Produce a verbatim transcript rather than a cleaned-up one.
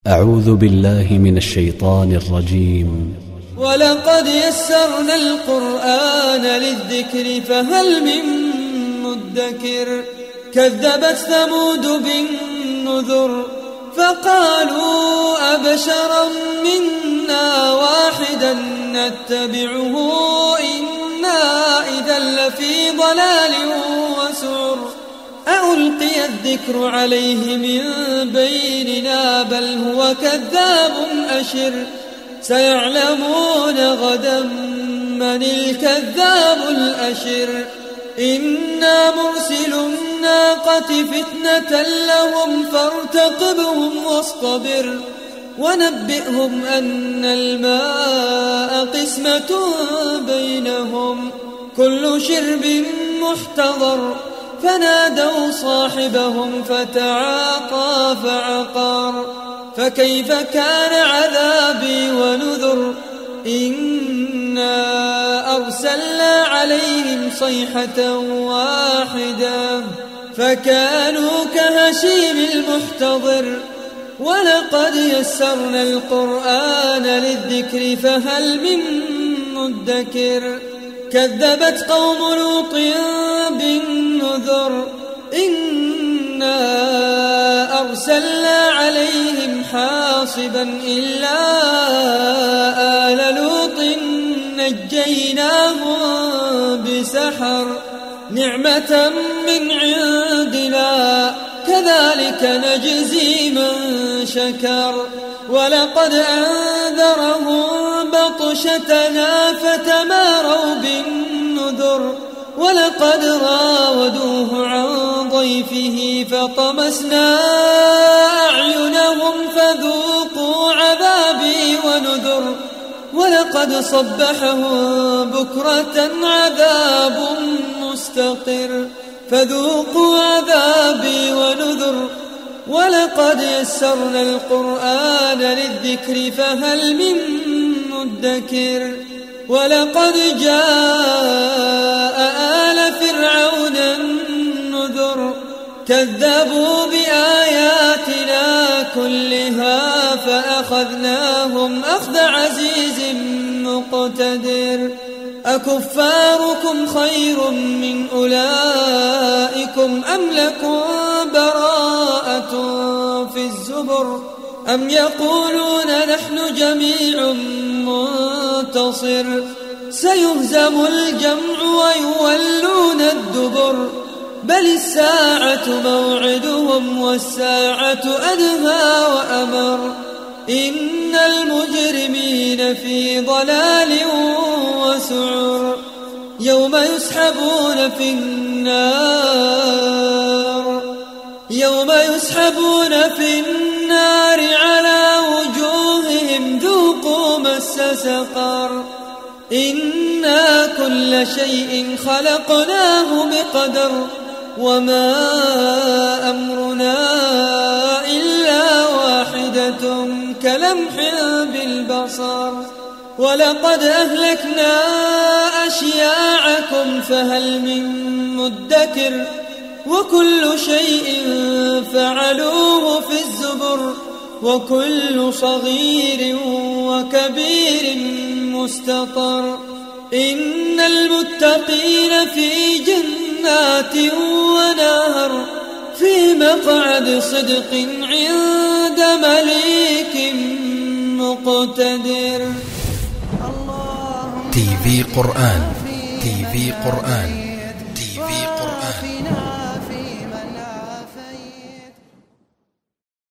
أعوذ بالله من الشيطان الرجيم. ولقد يسرنا القرآن للذكر فهل من مدكر. كذبت ثمود بالنذر فقالوا أبشرا منا واحدا نتبعه إنا إذا لفي ضلال وسعر. ألقي الذكر عليه من بيننا بل هو كذاب أشر. سيعلمون غدا من الكذاب الأشر. إنا مرسل الناقة فتنة لهم فارتقبهم واصطبر. ونبئهم أن الماء قسمة بينهم كل شرب محتضر. فنادوا صاحبهم فتعاطى فعقر. فكيف كان عذابي ونذر. إنا أرسلنا عليهم صيحة واحدة فكانوا كهشيم المحتضر. ولقد يسرنا القرآن للذكر فهل من مدكر. كذبت قوم لوط بالنذر إنا أرسلنا عليهم حاصبا إلا آل لوط نجيناهم بسحر. نعمة من عندنا كذلك نجزي من شكر. ولقد أنذرهم بطشتنا فتماروا بالنذر. ولقد راودوه عن ضيفه فطمسنا أعينهم فذوقوا عذابي ونذر. ولقد صبحهم بكرة عذاب مستقر فذوقوا عذابي ونذر. ولقد يسرنا القرآن للذكر فهل من مدكر. ولقد جاء آل فرعون النذر كذبوا بآياتنا كلها فأخذناهم أخذ عزيز مقتدر. أكفاركم خير من أولئكم أم لكم براءة في الزبر. أم يقولون نحن جميع منتصر. سيهزم الجمع ويولون الدبر. بل الساعة موعدهم والساعة أدهى وأمر. إن المجرمين في ضلال وسعر. يوم يسحبون في النار يوم يسحبون في النار على وجوههم ذوقوا مس سقر. إنا كل شيء خلقناه بقدر وما أمرنا إلا واحدة كلمح بالبصر. ولقد أهلكنا أشياعكم فهل من مدكر. وكل شيء فعلوه في الزبر. وكل صغير وكبير مستطر. إن المتقين في جنات ونهر في مقعد صدق عند مليك مقتدر. تي في قرآن تي في قرآن